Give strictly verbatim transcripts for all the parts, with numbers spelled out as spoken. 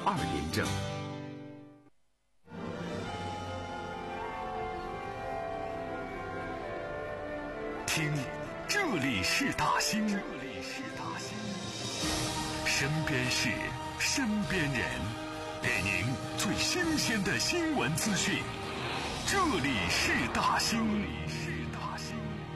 二连胜。听，这里是大兴，这里是大兴，身边事，身边人，给您最新鲜的新闻资讯。这里是大兴，这里是大兴。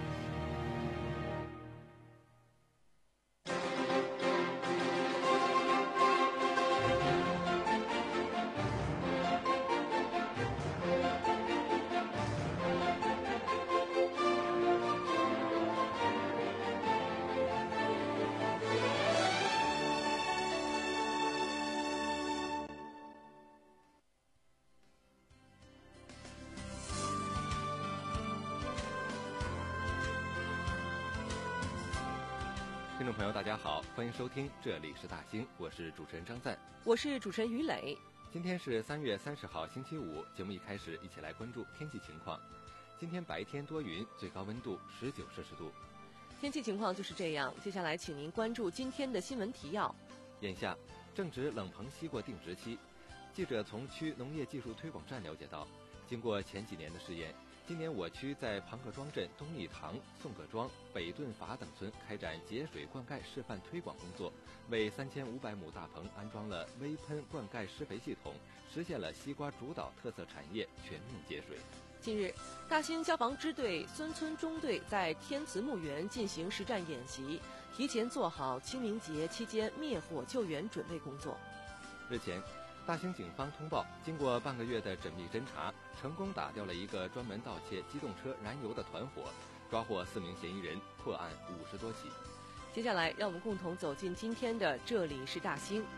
听众朋友大家好，欢迎收听这里是大兴，我是主持人张赞， 我是主持人于磊。 今天是三月三十号星期五，节目一开始一起来关注天气情况。今天白天多云，最高温度十九摄氏度。 天气情况就是这样，接下来请您关注今天的新闻提要。 眼下正值冷棚西瓜定植期，记者从区农业技术推广站了解到，经过前几年的试验，今年我区在庞各庄镇东义堂、宋各庄、北顿法等村开展节水灌溉示范推广工作，为三千五百亩大棚安装了微喷灌溉施肥系统，实现了西瓜主导特色产业全面节水。 近日，大兴消防支队孙村中队在天慈墓园进行实战演习，提前做好清明节期间灭火救援准备工作。 日前，大兴警方通报，经过半个月的缜密侦查，成功打掉了一个专门盗窃机动车燃油的团伙，抓获四名嫌疑人，破案五十多起。 接下来，让我们共同走进今天的这里是大兴。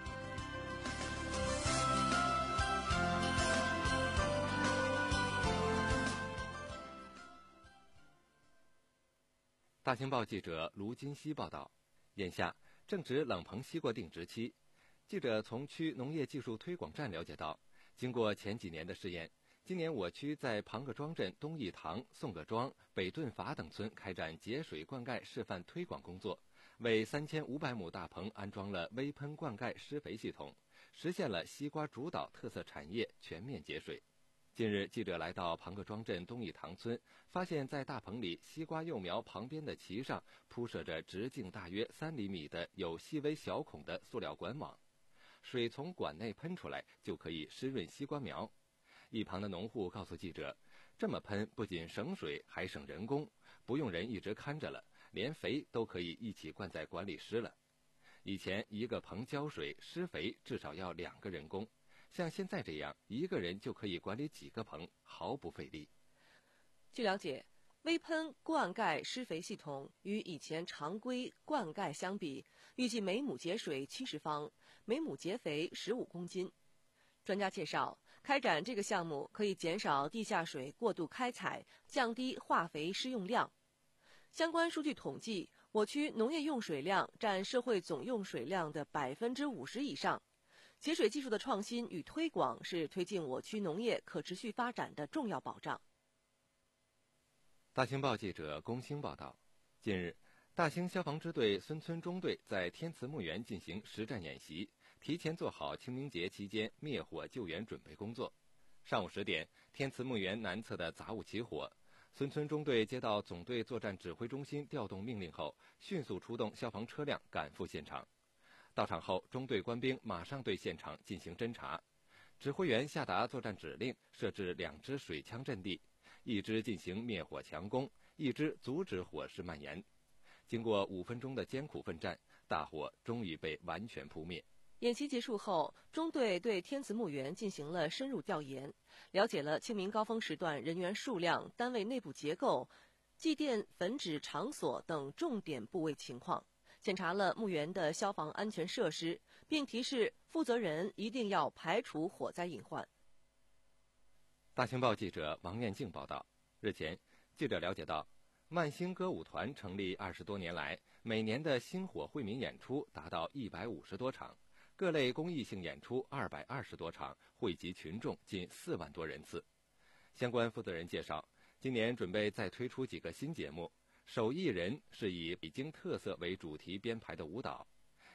大兴报记者卢金熙报道，眼下正值冷棚西瓜定植期。记者从区农业技术推广站了解到，经过前几年的试验，今年我区在庞各庄镇东义堂、宋各庄、北顿法等村开展节水灌溉示范推广工作，为三千五百亩大棚安装了微喷灌溉施肥系统，实现了西瓜主导特色产业全面节水。近日，记者来到庞各庄镇东义堂村，发现在大棚里西瓜幼苗旁边的畦上铺设着直径大约三厘米的有细微小孔的塑料管网，水从管内喷出来就可以湿润西瓜苗。一旁的农户告诉记者，这么喷不仅省水还省人工，不用人一直看着了，连肥都可以一起灌在管里施了。以前一个棚浇水施肥至少要两个人工，像现在这样一个人就可以管理几个棚，毫不费力。 据了解，微喷灌溉施肥系统与以前常规灌溉相比，预计每亩节水七十方，每亩节肥十五公斤。专家介绍，开展这个项目可以减少地下水过度开采，降低化肥施用量。相关数据统计，我区农业用水量占社会总用水量的百分之五十以上。节水技术的创新与推广是推进我区农业可持续发展的重要保障。 大兴报记者龚兴报道，近日，大兴消防支队孙村中队在天慈墓园进行实战演习，提前做好清明节期间灭火救援准备工作。上午十点，天慈墓园南侧的杂物起火，孙村中队接到总队作战指挥中心调动命令后，迅速出动消防车辆赶赴现场。到场后，中队官兵马上对现场进行侦查。指挥员下达作战指令，设置两支水枪阵地，一支进行灭火强攻，一支阻止火势蔓延。经过五分钟的艰苦奋战，大火终于被完全扑灭。 演习结束后，中队对天慈墓园进行了深入调研，了解了清明高峰时段人员数量、单位内部结构、祭奠焚纸场所等重点部位情况，检查了墓园的消防安全设施，并提示负责人一定要排除火灾隐患。 大兴报记者王念静报道，日前，记者了解到，万兴歌舞团成立二十多年来，每年的星火惠民演出达到一百五十多场，各类公益性演出二百二十多场，惠及群众近四万多人次。相关负责人介绍，今年准备再推出几个新节目，手艺人是以北京特色为主题编排的舞蹈，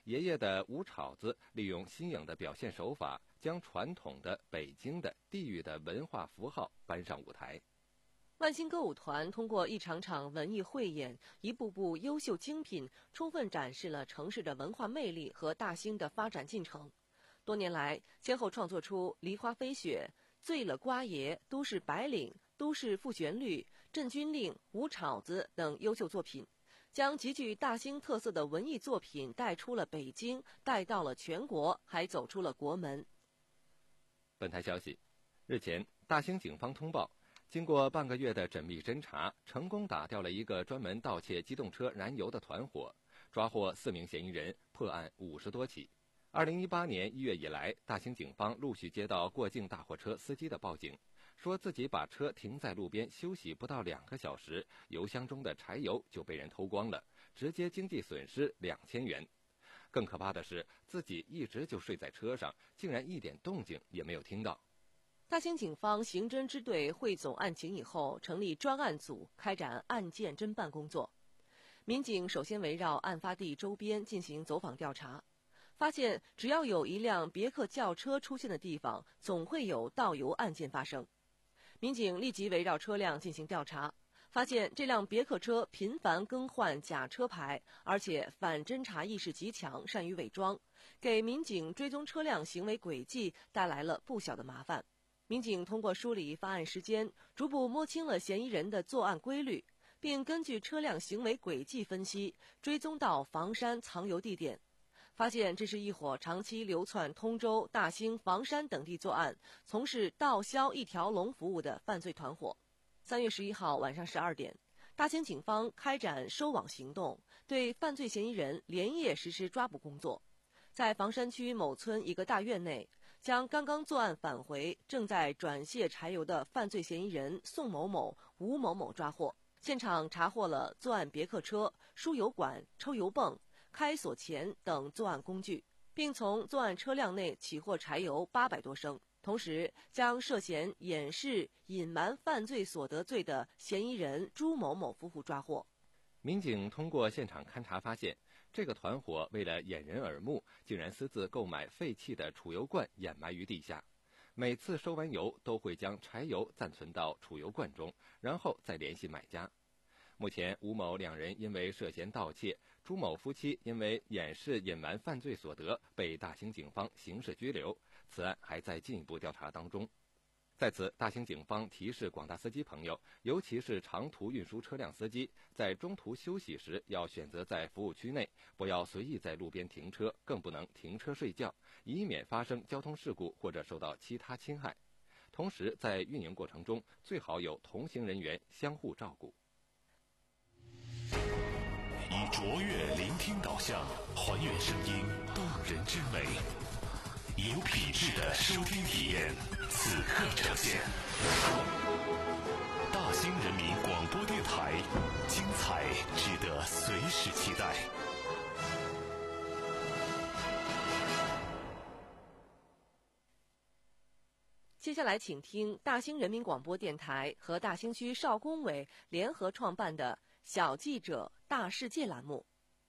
爷爷的吴炒子利用新颖的表现手法，将传统的北京的地域的文化符号搬上舞台。 万兴歌舞团通过一场场文艺汇演，一部部优秀精品，充分展示了城市的文化魅力和大兴的发展进程。多年来，先后创作出《梨花飞雪》《醉了瓜爷》《都市白领》《都市副旋律》《镇军令》《吴炒子》等优秀作品，将极具大兴特色的文艺作品带出了北京，带到了全国，还走出了国门。 本台消息，日前，大兴警方通报，经过半个月的缜密侦查，成功打掉了一个专门盗窃机动车燃油的团伙，抓获四名嫌疑人，破案五十多起。二零一八年一月以来，大兴警方陆续接到过境大货车司机的报警，说自己把车停在路边休息不到两个小时，油箱中的柴油就被人偷光了，直接经济损失两千元。更可怕的是，自己一直就睡在车上，竟然一点动静也没有听到。 大兴警方刑侦支队汇总案情以后，成立专案组，开展案件侦办工作。民警首先围绕案发地周边进行走访调查，发现只要有一辆别克轿车出现的地方，总会有盗油案件发生。民警立即围绕车辆进行调查，发现这辆别克车频繁更换假车牌，而且反侦查意识极强，善于伪装，给民警追踪车辆行为轨迹带来了不小的麻烦。民警通过梳理发案时间，逐步摸清了嫌疑人的作案规律，并根据车辆行为轨迹分析，追踪到房山藏油地点，发现这是一伙长期流窜通州、大兴、房山等地作案，从事盗销一条龙服务的犯罪团伙。三月十一号晚上十二点，大兴警方开展收网行动，对犯罪嫌疑人连夜实施抓捕工作。在房山区某村一个大院内，将刚刚作案返回、正在转卸柴油的犯罪嫌疑人宋某某、吴某某抓获。现场查获了作案别克车、输油管、抽油泵、开锁钳等作案工具，并从作案车辆内起获柴油八百多升。同时，将涉嫌掩饰、隐瞒犯罪所得罪的嫌疑人朱某某夫妇抓获。 民警通过现场勘查发现，这个团伙为了掩人耳目，竟然私自购买废弃的储油罐掩埋于地下。每次收完油，都会将柴油暂存到储油罐中，然后再联系买家。目前，吴某两人因为涉嫌盗窃，朱某夫妻因为掩饰隐瞒犯罪所得，被大兴警方刑事拘留。此案还在进一步调查当中。在此，大兴警方提示广大司机朋友，尤其是长途运输车辆司机，在中途休息时要选择在服务区内，不要随意在路边停车，更不能停车睡觉，以免发生交通事故或者受到其他侵害。同时，在运营过程中，最好有同行人员相互照顾。 以卓越聆听导向，还原声音动人之美。以有品质的收听体验，此刻呈现。大兴人民广播电台，精彩值得随时期待。 接下来请听大兴人民广播电台和大兴区少工委联合创办的小记者大世界栏目。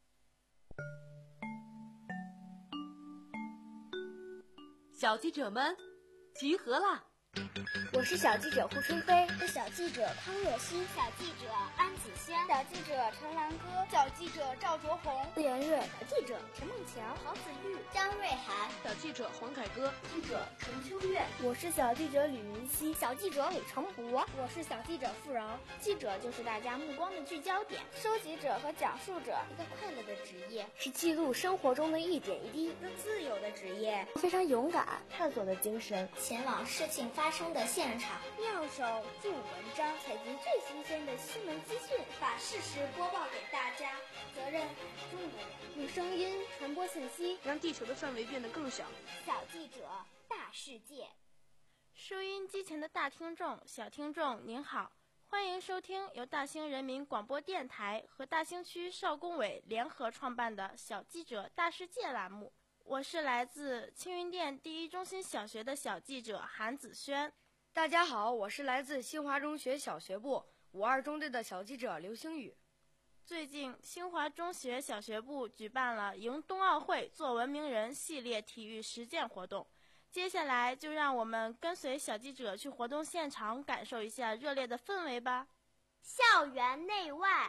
小记者们集合啦！ 我是小记者胡春飞， 是小记者康若曦， 小记者安子轩， 小记者陈兰歌， 小记者赵卓红， 顾妍月， 小记者陈梦强， 郝子玉， 张瑞涵， 小记者黄凯歌， 记者陈秋月。 我是小记者吕云熙， 小记者李成博， 我是小记者付饶。 记者就是大家目光的聚焦点， 收集者和讲述者， 一个快乐的职业， 是记录生活中的一点一滴， 一个自由的职业， 非常勇敢，探索的精神， 前往事情发生的现场， 妙手著文章， 采集最新鲜的新闻资讯， 把事实播报给大家。责任重的人， 用声音传播信息， 让地球的范围变得更小。 小记者，大世界。 收音机前的大听众、小听众，您好，欢迎收听由大兴人民广播电台和大兴区少工委联合创办的小记者大世界栏目。我是来自青云店第一中心小学的小记者韩子轩。 大家好，我是来自新华中学小学部五二中队的小记者刘星宇。 最近，新华中学小学部举办了迎冬奥会做文明人系列体育实践活动。接下来就让我们跟随小记者去活动现场，感受一下热烈的氛围吧。 校园内外。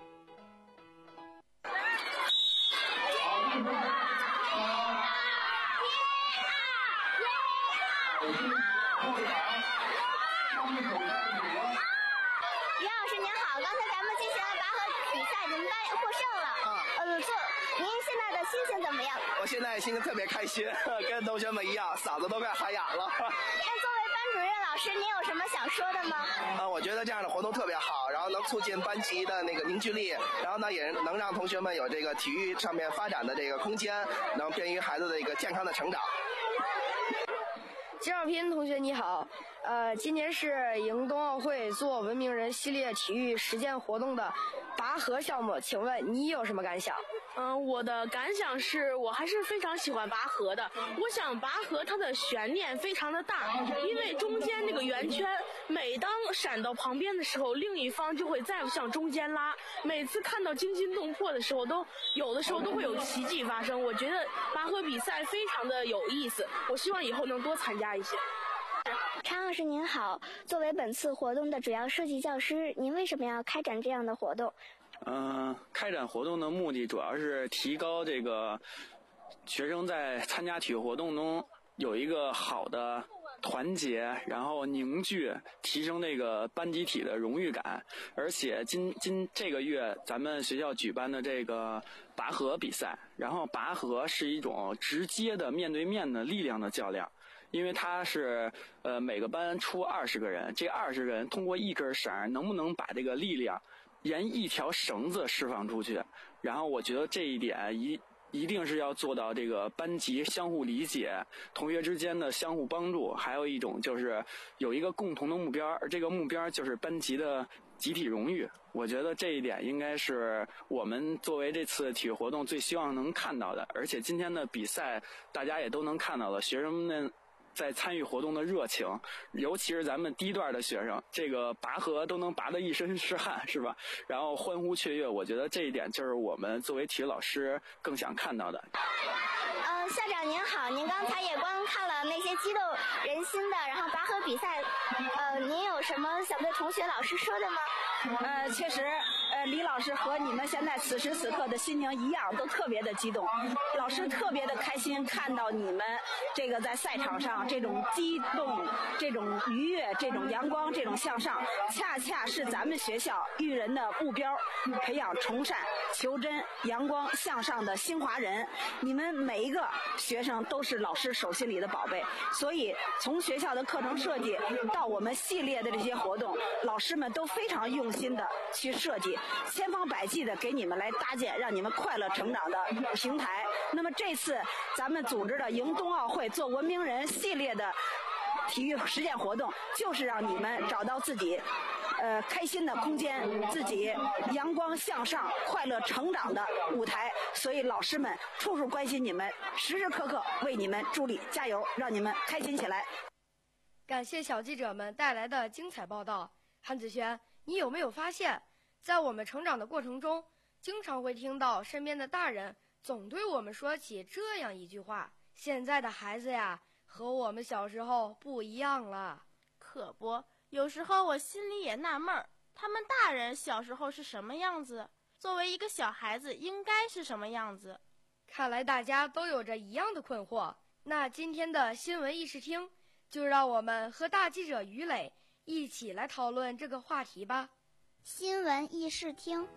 我现在心情特别开心，跟同学们一样，嗓子都快喊哑了。 那作为班主任老师，您有什么想说的吗？ 啊，我觉得这样的活动特别好，然后能促进班级的那个凝聚力，然后呢，也能让同学们有这个体育上面发展的这个空间，能便于孩子的一个健康的成长。 金少平同学你好，呃，今年是迎冬奥会做文明人系列体育实践活动的拔河项目，请问你有什么感想？ 嗯，我的感想是我还是非常喜欢拔河的。我想拔河它的悬念非常的大，因为中间那个圆圈，每当闪到旁边的时候，另一方就会再向中间拉。每次看到惊心动魄的时候，都有的时候都会有奇迹发生。我觉得拔河比赛非常的有意思，我希望以后能多参加一些。 常老师您好，作为本次活动的主要设计教师，您为什么要开展这样的活动？ 嗯、呃，开展活动的目的主要是提高这个学生在参加体育活动中有一个好的团结，然后凝聚，提升这个班集体的荣誉感。而且今今这个月咱们学校举办的这个拔河比赛，然后拔河是一种直接的面对面的力量的较量。因为它是呃每个班出二十个人，这二十个人通过一根绳能不能把这个力量沿一条绳子释放出去，然后我觉得这一点一一定是要做到这个班级相互理解，同学之间的相互帮助，还有一种就是有一个共同的目标，而这个目标就是班级的集体荣誉。我觉得这一点应该是我们作为这次体育活动最希望能看到的。而且今天的比赛大家也都能看到了，学生们在参与活动的热情，尤其是咱们低段的学生，这个拔河都能拔得一身是汗，是吧？然后欢呼雀跃，我觉得这一点就是我们作为体育老师更想看到的。 呃，校长您好，您刚才也观看了那些激动人心的，然后拔河比赛，呃，您有什么想对同学、老师说的吗？ 呃，确实，呃，李老师和你们现在此时此刻的心情一样，都特别的激动。老师特别的开心，看到你们这个在赛场上这种激动、这种愉悦、这种阳光、这种向上，恰恰是咱们学校育人的目标，培养从善、求真、阳光向上的新华人。你们每一个学生都是老师手心里的宝贝，所以从学校的课程设计到我们系列的这些活动，老师们都非常用心的去设计，千方百计的给你们来搭建让你们快乐成长的平台。那么这次咱们组织的迎冬奥会做文明人系列的体育实践活动，就是让你们找到自己呃开心的空间，自己阳光向上、快乐成长的舞台。所以老师们处处关心你们，时时刻刻为你们助力，加油，让你们开心起来。 感谢小记者们带来的精彩报道。韩子轩，你有没有发现，在我们成长的过程中，经常会听到身边的大人总对我们说起这样一句话：现在的孩子呀，和我们小时候不一样了。 可不，有时候我心里也纳闷儿，他们大人小时候是什么样子，作为一个小孩子应该是什么样子。 看来大家都有着一样的困惑。那今天的新闻议事厅，就让我们和大记者于磊一起来讨论这个话题吧。 新闻议事厅，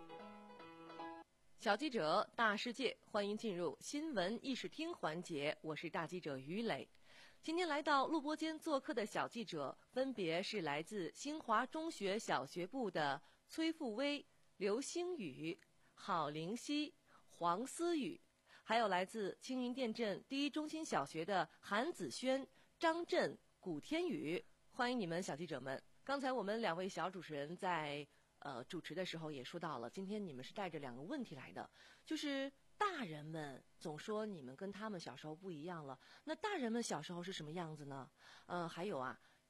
小记者大世界，欢迎进入新闻议事厅环节，我是大记者于磊。今天来到录播间做客的小记者分别是来自新华中学小学部的崔富威、刘星宇、郝灵溪、黄思雨，还有来自青云店镇第一中心小学的韩子轩、张震、古天宇。欢迎你们，小记者们。刚才我们两位小主持人在呃主持的时候也说到了，今天你们是带着两个问题来的，就是大人们总说你们跟他们小时候不一样了，那大人们小时候是什么样子呢？呃，还有啊，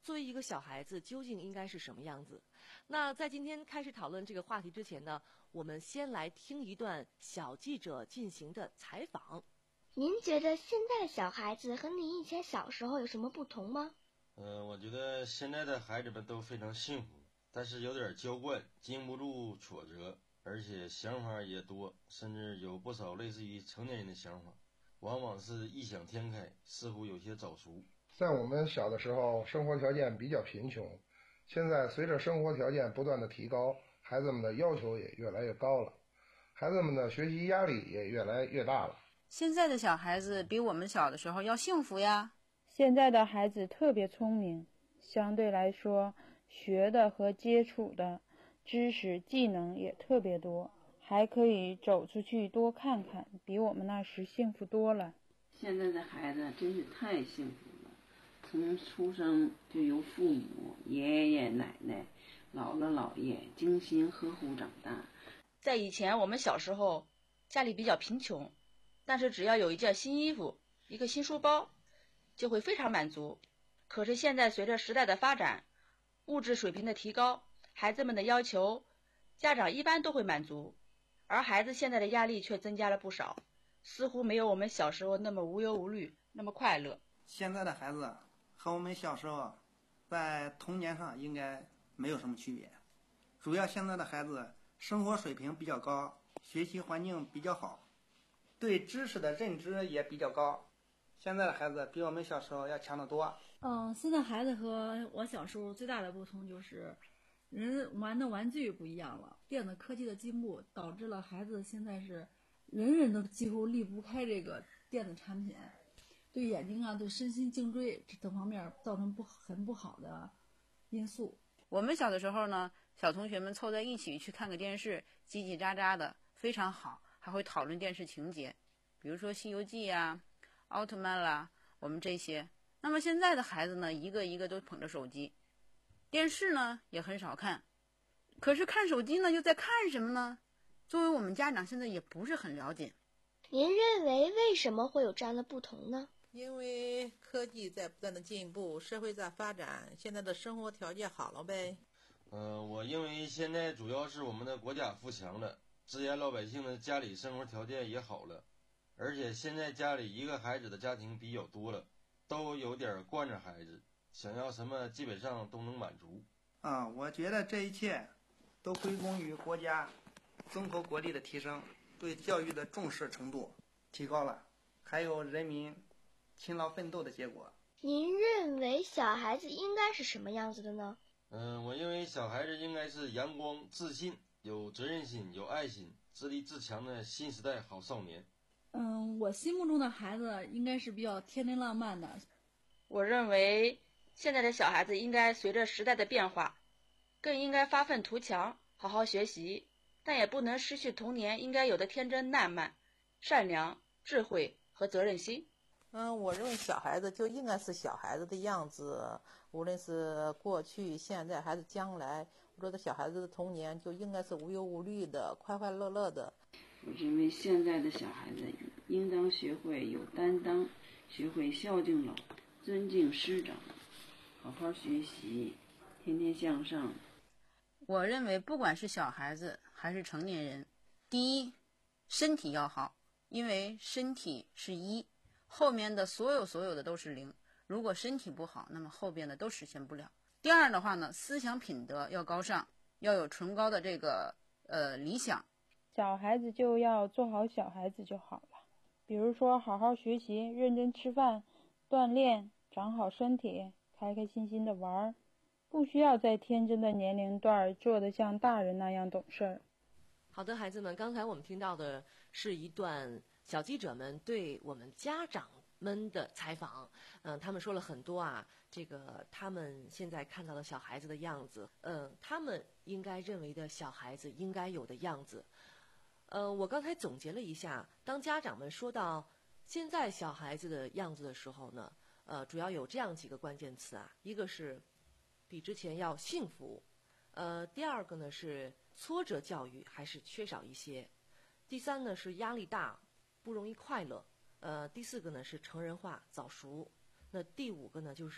作为一个小孩子，究竟应该是什么样子？那在今天开始讨论这个话题之前呢，我们先来听一段小记者进行的采访。 您觉得现在的小孩子和您以前小时候有什么不同吗？ 呃，我觉得现在的孩子们都非常幸福，但是有点娇惯，经不住挫折，而且想法也多，甚至有不少类似于成年人的想法，往往是异想天开，似乎有些早熟。 在我们小的时候，生活条件比较贫穷，现在随着生活条件不断的提高，孩子们的要求也越来越高了，孩子们的学习压力也越来越大了。 现在的小孩子比我们小的时候要幸福呀。 现在的孩子特别聪明，相对来说学的和接触的知识技能也特别多，还可以走出去多看看，比我们那时幸福多了。 现在的孩子真是太幸福了，从出生就由父母、爷爷奶奶、姥姥姥爷精心呵护长大。 在以前我们小时候家里比较贫穷，但是只要有一件新衣服、一个新书包就会非常满足。可是现在随着时代的发展，物质水平的提高，孩子们的要求家长一般都会满足，而孩子现在的压力却增加了不少，似乎没有我们小时候那么无忧无虑，那么快乐。 现在的孩子和我们小时候在童年上应该没有什么区别，主要现在的孩子生活水平比较高，学习环境比较好，对知识的认知也比较高。现在的孩子比我们小时候要强得多。 嗯，现在孩子和我小时候最大的不同就是人玩的玩具不一样了，电子科技的进步导致了孩子现在是人人都几乎离不开这个电子产品，对眼睛啊、对身心颈椎等方面造成不很不好的因素。 我们小的时候呢，小同学们凑在一起去看个电视，叽叽喳喳的非常好，还会讨论电视情节，比如说《西游记》啊、奥特曼啦，我们这些。那么现在的孩子呢，一个一个都捧着手机，电视呢也很少看，可是看手机呢又在看什么呢？作为我们家长现在也不是很了解。 您认为为什么会有这样的不同呢？ 因为科技在不断的进步，社会在发展，现在的生活条件好了呗。 呃，我认为现在主要是我们的国家富强了，自然老百姓的家里生活条件也好了，而且现在家里一个孩子的家庭比较多了，都有点惯着孩子，想要什么基本上都能满足。 啊、嗯，我觉得这一切都归功于国家综合国力的提升，对教育的重视程度提高了，还有人民勤劳奋斗的结果。 您认为小孩子应该是什么样子的呢？ 嗯，我认为小孩子应该是阳光、自信、有责任心、有爱心、自立自强的新时代好少年。 嗯，我心目中的孩子应该是比较天真浪漫的。 我认为现在的小孩子应该随着时代的变化，更应该发愤图强，好好学习，但也不能失去童年应该有的天真烂漫、善良、智慧和责任心。 嗯，我认为小孩子就应该是小孩子的样子，无论是过去、现在还是将来，我觉得小孩子的童年就应该是无忧无虑的、快快乐乐的。 我认为现在的小孩子应当学会有担当，学会孝敬老，尊敬师长，好好学习，天天向上。 我认为不管是小孩子还是成年人，第一，身体要好，因为身体是一，后面的所有所有的都是零。如果身体不好，那么后边的都实现不了。第二的话呢，思想品德要高尚，要有崇高的这个呃理想。 小孩子就要做好小孩子就好了，比如说好好学习，认真吃饭，锻炼，长好身体，开开心心的玩，不需要在天真的年龄段做得像大人那样懂事儿。 好的，孩子们，刚才我们听到的是一段小记者们对我们家长们的采访。嗯，他们说了很多啊，这个他们现在看到的小孩子的样子，嗯，他们应该认为的小孩子应该有的样子。呃，我刚才总结了一下，当家长们说到现在小孩子的样子的时候呢，呃，主要有这样几个关键词啊，一个是比之前要幸福，呃，第二个呢是挫折教育还是缺少一些，第三呢是压力大，不容易快乐，呃，第四个呢是成人化早熟，那第五个呢就是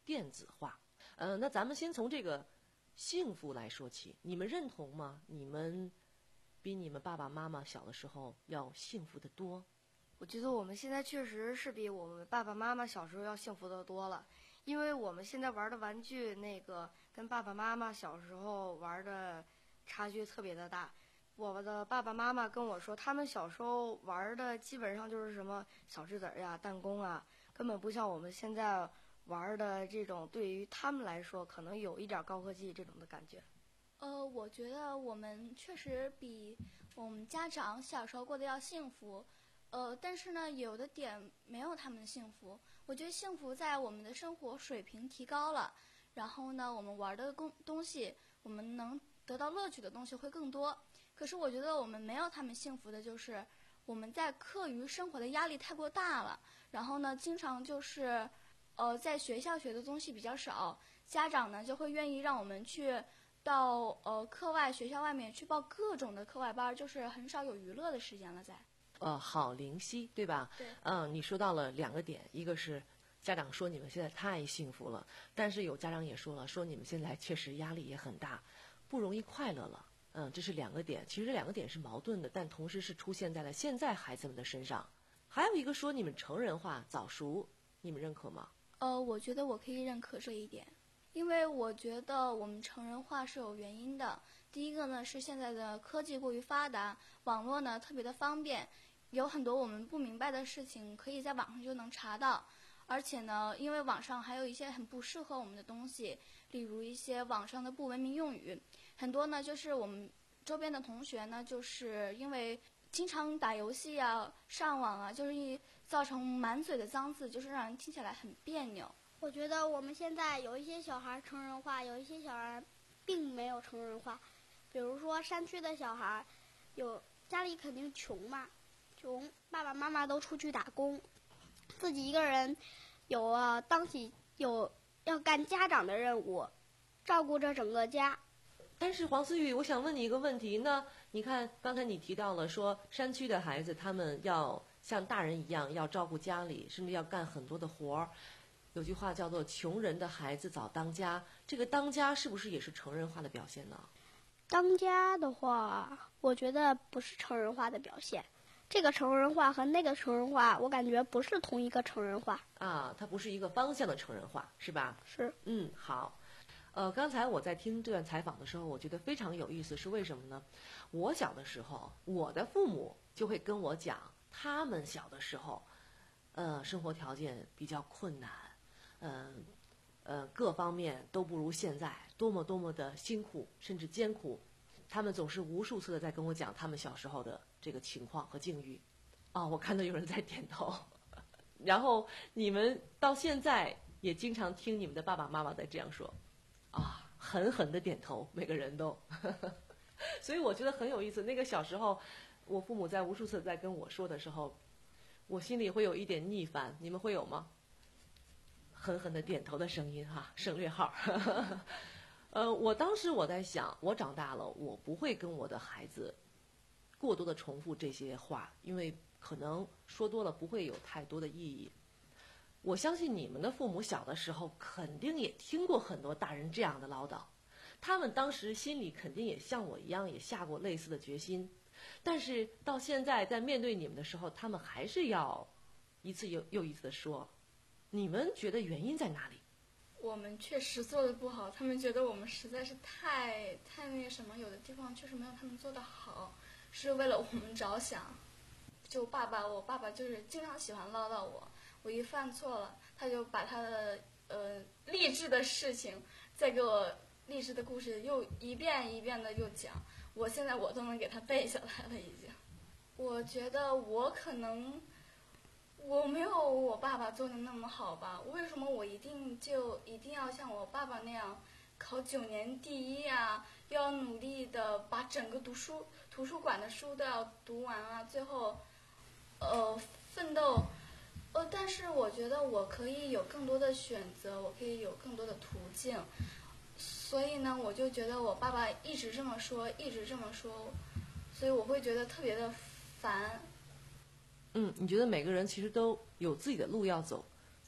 电子化。呃，那咱们先从这个幸福来说起，你们认同吗？你们比你们爸爸妈妈小的时候要幸福得多？ 我觉得我们现在确实是比我们爸爸妈妈小时候要幸福得多了，因为我们现在玩的玩具那个跟爸爸妈妈小时候玩的差距特别的大。我的爸爸妈妈跟我说，他们小时候玩的基本上就是什么小石子儿呀、弹弓啊，根本不像我们现在玩的这种，对于他们来说可能有一点高科技这种的感觉。 呃，我觉得我们确实比我们家长小时候过得要幸福，呃，但是呢，有的点没有他们幸福。我觉得幸福在我们的生活水平提高了，然后呢，我们玩的东东西，我们能得到乐趣的东西会更多。可是我觉得我们没有他们幸福的就是我们在课余生活的压力太过大了，然后呢，经常就是呃在学校学的东西比较少，家长呢就会愿意让我们去到呃课外学校外面去报各种的课外班，就是很少有娱乐的时间了在。 呃，郝灵溪，对吧？ 对。 嗯，你说到了两个点，一个是家长说你们现在太幸福了，但是有家长也说了，说你们现在确实压力也很大，不容易快乐了。嗯，这是两个点，其实这两个点是矛盾的，但同时是出现在了现在孩子们的身上。还有一个说你们成人化早熟，你们认可吗？ 呃，我觉得我可以认可这一点，因为我觉得我们成人化是有原因的。第一个呢是现在的科技过于发达，网络呢特别的方便，有很多我们不明白的事情可以在网上就能查到。而且呢，因为网上还有一些很不适合我们的东西，例如一些网上的不文明用语，很多呢就是我们周边的同学呢，就是因为经常打游戏啊、上网啊，就是一造成满嘴的脏字，就是让人听起来很别扭。 我觉得我们现在有一些小孩成人化，有一些小孩并没有成人化。比如说山区的小孩，有家里肯定穷嘛，穷，爸爸妈妈都出去打工，自己一个人有啊当起有要干家长的任务，照顾着整个家。 但是黄思雨，我想问你一个问题，那你看刚才你提到了说山区的孩子他们要像大人一样要照顾家里，甚至要干很多的活儿。有句话叫做穷人的孩子早当家，这个当家是不是也是成人化的表现呢？ 当家的话，我觉得不是成人化的表现。这个成人化和那个成人化，我感觉不是同一个成人化啊，它不是一个方向的成人化，是吧？ 是。 嗯，好。呃，刚才我在听这段采访的时候，我觉得非常有意思，是为什么呢？我小的时候，我的父母就会跟我讲，他们小的时候，呃，生活条件比较困难，嗯、呃，呃，各方面都不如现在，多么多么的辛苦，甚至艰苦。他们总是无数次的在跟我讲他们小时候的这个情况和境遇。哦，我看到有人在点头。然后你们到现在也经常听你们的爸爸妈妈在这样说。啊，狠狠的点头，每个人都，所以我觉得很有意思。那个小时候，我父母在无数次在跟我说的时候，我心里会有一点逆反。你们会有吗？狠狠的点头的声音哈，省略号。呃，我当时我在想，我长大了，我不会跟我的孩子过多的重复这些话，因为可能说多了不会有太多的意义。我相信你们的父母小的时候肯定也听过很多大人这样的唠叨，他们当时心里肯定也像我一样也下过类似的决心，但是到现在在面对你们的时候，他们还是要一次又又一次的说，你们觉得原因在哪里？ 我们确实做的不好，他们觉得我们实在是太太那什么，有的地方确实没有他们做的好，是为了我们着想。就爸爸，我爸爸就是经常喜欢唠叨我。我一犯错了，他就把他的呃励志的事情再给我励志的故事又一遍一遍的又讲，我现在我都能给他背下来了已经。我觉得我可能我没有我爸爸做的那么好吧，为什么我一定就一定要像我爸爸那样考九年第一啊，要努力的把整个读书图书馆的书都要读完啊，最后呃奋斗。呃，但是我觉得我可以有更多的选择，我可以有更多的途径，所以呢，我就觉得我爸爸一直这么说，一直这么说，所以我会觉得特别的烦。 嗯，你觉得每个人其实都有自己的路要走，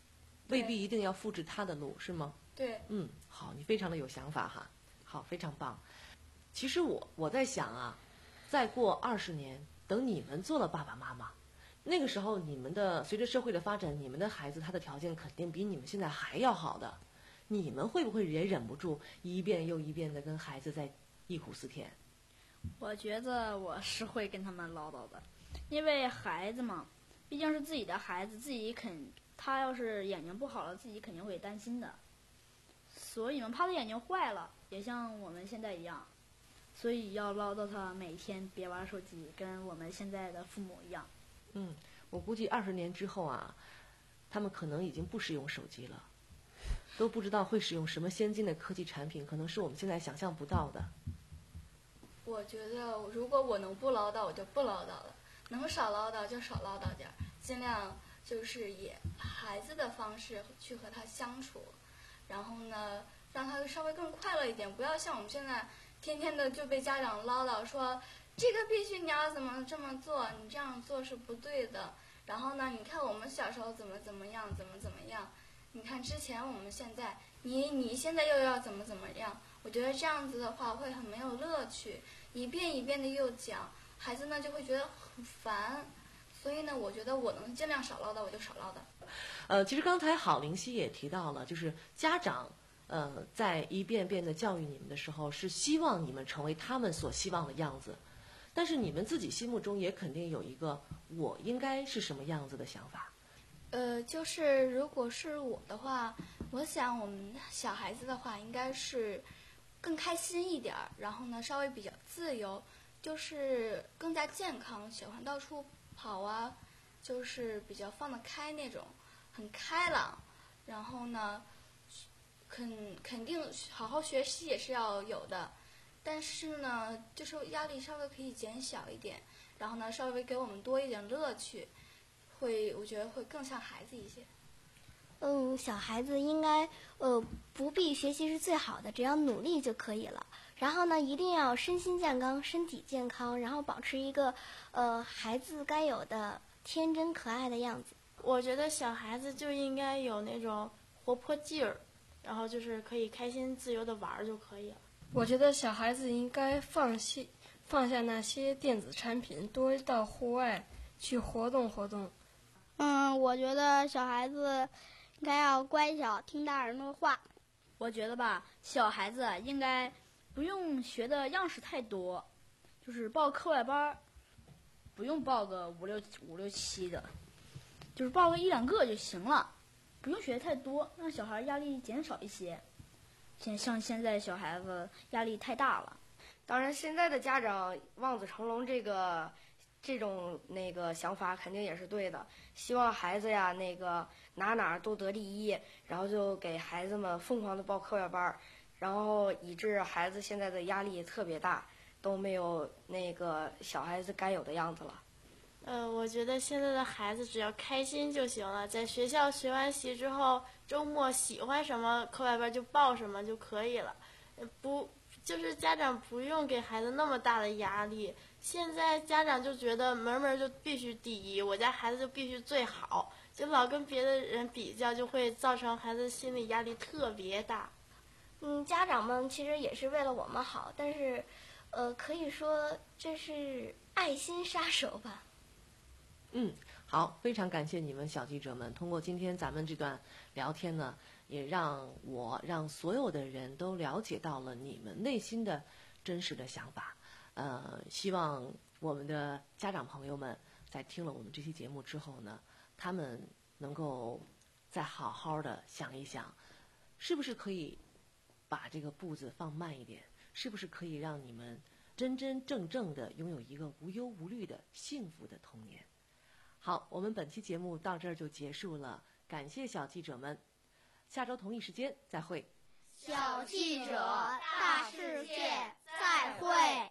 未必一定要复制他的路，是吗？ 对。 嗯，好，你非常的有想法哈，好，非常棒。其实我我在想啊，再过二十年，等你们做了爸爸妈妈，那个时候你们的随着社会的发展，你们的孩子他的条件肯定比你们现在还要好的，你们会不会也忍不住一遍又一遍的跟孩子在忆苦思甜？ 我觉得我是会跟他们唠叨的，因为孩子嘛，毕竟是自己的孩子，自己肯他要是眼睛不好了，自己肯定会担心的，所以嘛，怕他眼睛坏了，也像我们现在一样，所以要唠叨他每天别玩手机，跟我们现在的父母一样。 嗯，我估计二十年之后啊，他们可能已经不使用手机了，都不知道会使用什么先进的科技产品，可能是我们现在想象不到的。 我觉得如果我能不唠叨，我就不唠叨了，能少唠叨就少唠叨点儿，尽量就是以孩子的方式去和他相处，然后呢，让他稍微更快乐一点，不要像我们现在天天的就被家长唠叨说这个必须你要怎么这么做，你这样做是不对的。然后呢，你看我们小时候怎么怎么样，怎么怎么样，你看之前我们现在，你你现在又要怎么怎么样。我觉得这样子的话会很没有乐趣，一遍一遍的又讲，孩子呢就会觉得很烦。所以呢，我觉得我能尽量少唠叨，我就少唠叨。 呃，其实刚才郝灵溪也提到了，就是家长呃在一遍遍的教育你们的时候，是希望你们成为他们所希望的样子，但是你们自己心目中也肯定有一个我应该是什么样子的想法。 呃，就是如果是我的话，我想我们小孩子的话应该是更开心一点儿，然后呢稍微比较自由，就是更加健康，喜欢到处跑啊，就是比较放得开那种，很开朗。然后呢，肯肯定好好学习也是要有的，但是呢，就是压力稍微可以减小一点，然后呢稍微给我们多一点乐趣，会我觉得会更像孩子一些。 嗯，小孩子应该呃不必学习是最好的，只要努力就可以了。然后呢，一定要身心健康，身体健康，然后保持一个呃孩子该有的天真可爱的样子。 我觉得小孩子就应该有那种活泼劲儿，然后就是可以开心自由的玩就可以了。 我觉得小孩子应该放弃放下那些电子产品，多到户外去活动活动。 嗯，我觉得小孩子应该要乖巧，听大人的话。 我觉得吧，小孩子应该不用学的样式太多，就是报课外班，不用报个五六五六七的，就是报个一两个就行了，不用学太多，让小孩压力减少一些。像像现在小孩子压力太大了。 当然，现在的家长望子成龙这个这种那个想法肯定也是对的，希望孩子呀那个哪哪都得第一，然后就给孩子们疯狂的报课外班，然后以致孩子现在的压力特别大，都没有那个小孩子该有的样子了。 呃，我觉得现在的孩子只要开心就行了，在学校学完习之后，周末喜欢什么课外班就报什么就可以了，不就是家长不用给孩子那么大的压力。现在家长就觉得门门就必须第一，我家孩子就必须最好，就老跟别的人比较，就会造成孩子心理压力特别大。 嗯，家长们其实也是为了我们好，但是，呃，可以说这是爱心杀手吧。 嗯，好，非常感谢你们小记者们，通过今天咱们这段聊天呢，也让我让所有的人都了解到了你们内心的真实的想法。呃，希望我们的家长朋友们在听了我们这期节目之后呢，他们能够再好好的想一想，是不是可以把这个步子放慢一点，是不是可以让你们真真正正的拥有一个无忧无虑的幸福的童年。好，我们本期节目到这儿就结束了，感谢小记者们，下周同一时间再会。 小记者大世界再会。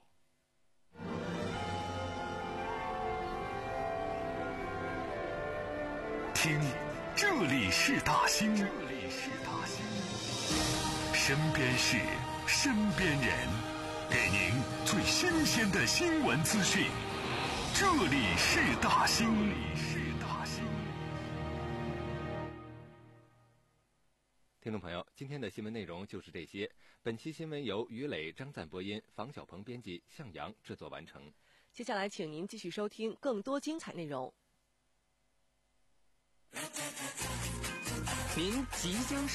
听，这里是大兴，这里是大兴，身边事，身边人，给您最新鲜的新闻资讯。这里是大兴。 听众朋友，今天的新闻内容就是这些。本期新闻由于磊、张赞播音，房小鹏编辑，向阳制作完成。 接下来，请您继续收听更多精彩内容。您即将